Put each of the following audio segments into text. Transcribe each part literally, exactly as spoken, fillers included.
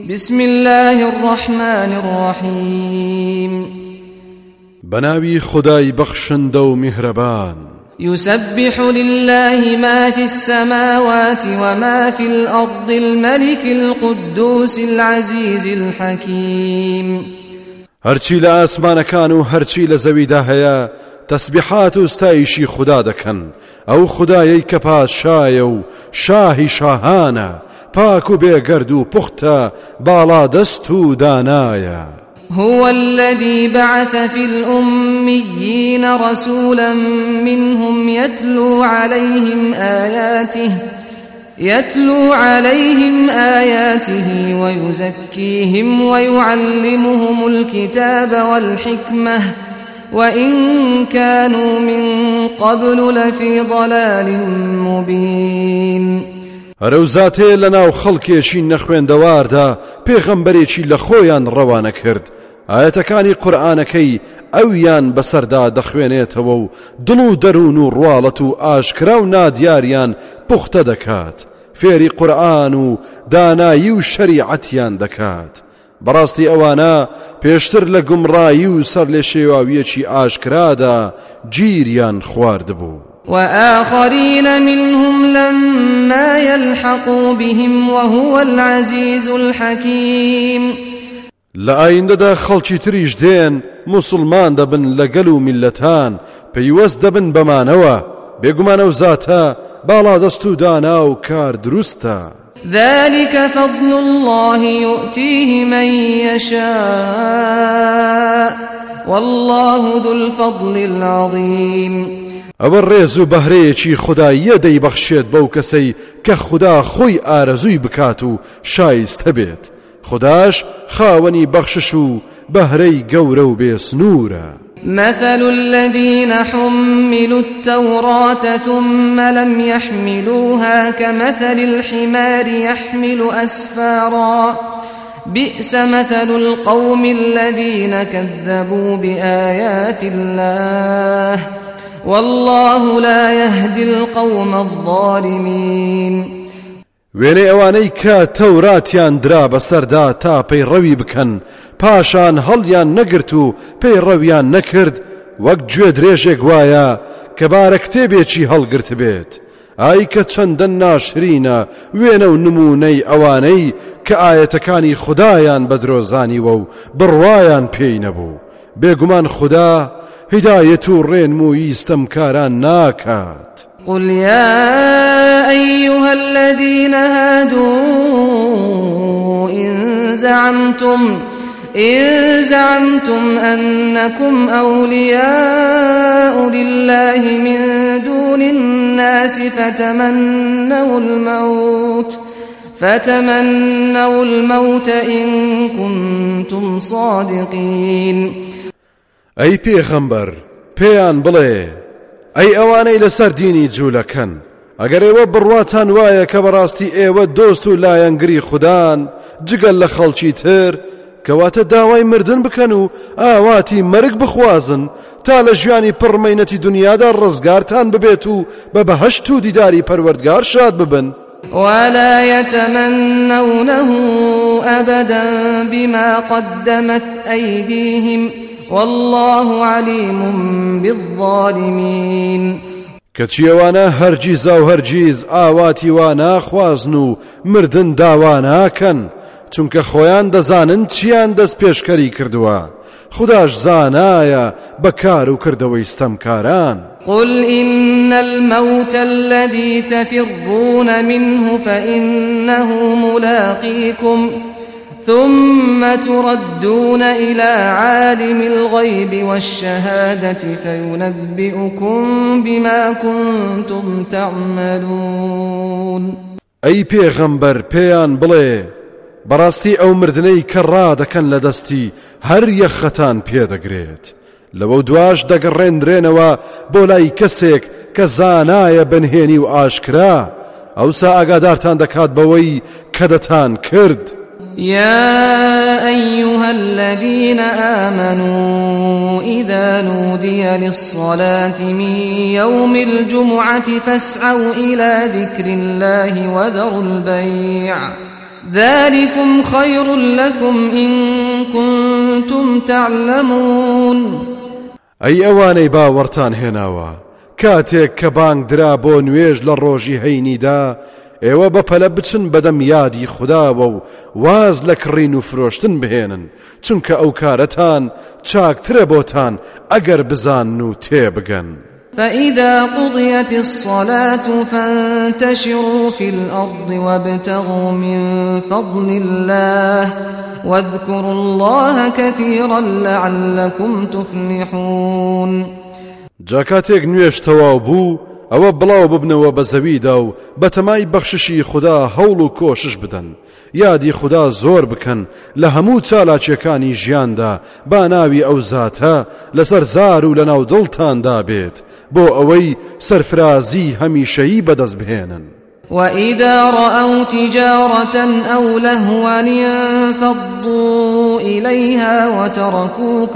بسم الله الرحمن الرحيم بناوي خداي بخشند و مهربان يسبح لله ما في السماوات وما في الأرض الملك القدوس العزيز الحكيم هرچی لە ئاسمانەکان و هەرچی لە زەویدا هەیە تەسبیحات و ستایشی خدا دەکەن ئەو خدایەی کە پادشایە و شاهی شاهانە پاک و بێگەرد و پوختە باڵا دەست و دانایە. هو الذي بعث في الأميين رسولا منهم يتلو عليهم آياته يتلو عليهم آياته ويزكيهم ويعلمهم الكتاب والحكمة وإن كانوا من قبل لفي ضلال مبين. هەرەوزاتێ لەناو خەڵکێکی نەخوێندەواردا پێغەمبەرێکی لە خۆیان ڕەوانە کرد ئاەتەکانی قورئانەکەی ئەویان بەسەردا دەخوێنێتەوە و دڵ و دەروون و ڕواڵەت و ئاشکرا و نادیاریان پوختە دەکات فێری قورئان و دانایی و شەریعەتیان دەکات. بەڕاستی ئەوانە پێشتر لە گومڕایی و سەر لێ شێواویەکی ئاشکرادا گیریان خواردبوو. وآخرين منهم لما يلحقوا بهم وهو العزيز الحكيم. لآيندەدا خەڵکی تریش دێن موسڵمان دەبن لەگەل و میلەتان پەیوەست دەبن بەمانەوە بێگومانە و زاتە باڵا دەست و دانا و کار دروستە. ذلك فضل الله يؤتيه من يشاء والله ذو الفضل العظيم. ئەوە ڕێز و بەهرەیەکی خوداییە دەیبەخشێت بەو کەسەی کە خوددا خۆی ئارەزووی بکات و شایستە بێت. خوداش خاوەنی بەخشش و بەهرەی گەورە و بێسنوورە. مثل الذين حملوا التوراة ثم لم يحملوها كمثل الحمار يحمل أسفارا بئس مثل القوم الذين كذبوا بآيات الله والله لا يهدي القوم الظالمين. وێنەی ئەوانەی کە تەوراتیان درا بەسەردا تا پەیڕەوی بکەن پاشان هەڵیان نەگرت و پەیڕەویان نەکرد وەک گوێ درێژێک وایە کە بارە کتێبێکی هەڵگرت بێت. ئای کە چەندە ناشرینە وێنە و نمونەی ئەوانەی کە ئاەتەکانی خودایان بەدرۆزانیوە و بڕوایان پێی نەبوو. بێگومان خوددا هدایەت و ڕێنمووی ستەمکاران ناکات. قل يا أيها الذين هادوا إن زعمتم إن زعمتم أنكم أولياء لله من دون الناس فتمنوا الموت فتمنوا الموت إن كنتم صادقين. ئەی پێغەمبەر پێیان بڵێ ئەی ئەوانەی لەسەر دینی جوولەکەن ئەگەر ئێوە بڕواتان وایە کە بەڕاستی ئێوە دۆست و لایەنگری خوددان جگەل لە خەڵکی تر کەواتە داوای مردن بکەن و ئاواتی مەرگ بخوازن تا لە ژیانی پڕمەینەتی دنیادا ڕزگارتان ببێت و بە بەهەشت و دیداری پەروەردگار شاد ببن. ولا يتمنونه أبدا بما قدمت أيديهم والله عليم بالظالمين. کەچیەوانە هەرگیز و هەرگیز ئاواتی وا ناخوازن و مردن داوا ناکەن چونکە خۆیان دەزانن چیان دەست پێشکەری کردووە. خوداش زانایە بەکار و کردەوەی ستەمکاران. قل إن الموت الذي تفرون منه فإنه ملاقيكم ثم تردون إلى عالم الغيب والشهادة فينبئكم بما كنتم تعملون. أي پیغمبر پیان بڵێ بەڕاستی ئەو مردنەی کە ڕادەکەن لە دەستی هەر یەخەتان پێدەگرێت لەوە دواش دەگەڕێنرێنەوە بۆ لای کەسێک کە زانایە بنهێنی و ئاشکرا ئەوسا ئاگادارتان دەکات بەوەی کە دەتان کرد. يا أيها الذين آمنوا إذا نودي للصلاة من يوم الجمعة فاسعوا إلى ذكر الله وذروا البيع ذلكم خير لكم إن كنتم تعلمون أي أواني باورتان هناوا كاتێک کە بانگ درا بۆ نوێژ لە ڕۆژی هەینیدا ئێوە بەپەلە بچن بەدەم یادی خودداوە و واز لە کڕین و فرۆشتن بهێنن چونکە ئەو کارەتان چاکترە بۆتان ئەگەر بزان و تێبگەن. فإذا قضيت الصلاة فانتشروا في الأرض وابتغوا من فضل الله واذكروا الله كثيرا لعلكم تفلحون. جاکاتێک نوێژ تەواو بوو ئەوە بڵاو ببنەوە بە زەویدا و بەتەمای بەخششی خوددا هەوڵ و کۆشش بدەن یادی خوددا زۆر بکەن لە هەموو چالاکیەکانی ژیاندا با ناوی ئەو زاتە لەسەر زار و لە ناو دڵتاندا بێت بۆ ئەوەی سەرفرازی هەمیشەیی بەدەست بهێنن. وإذا رأوا تجارة أو لهوا انفضوا إليها وتركوك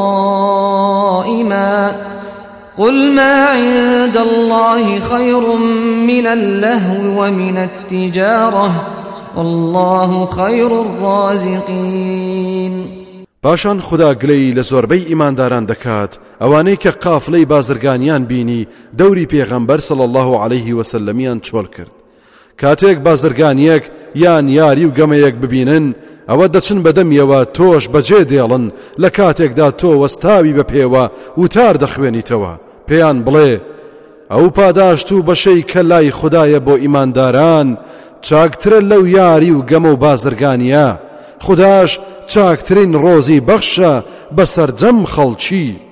قائما قل ما عند الله خير من اللهو ومن التجارة والله خير الرازقين. پاشان خدا گلەی لە زۆربەی ئیمانداران دەکات ئەوانەی کە قافلەی بازرگانیان بینی دەوری پێغەمبەر صلی الله عليه وسلمیان چۆڵ کرد. کاتێک بازرگانیەک یان یاری و گەمەیەک ببینن ئەوە دەچن بەدەمیەوە تۆش بەجێ دێڵن لە کاتێکدا تۆ وەستاوی بە پێوە وتار دەخوێنیتەوە پێیان بڵێ ئەو پاداشت و بەشەی کە لای خوددایە بۆ ئیمانداران چاکترە لەو یاری و گەمە و بازرگانیە خودداش چاکترین ڕۆزی بەخشە بەسەرجەم خەڵکی.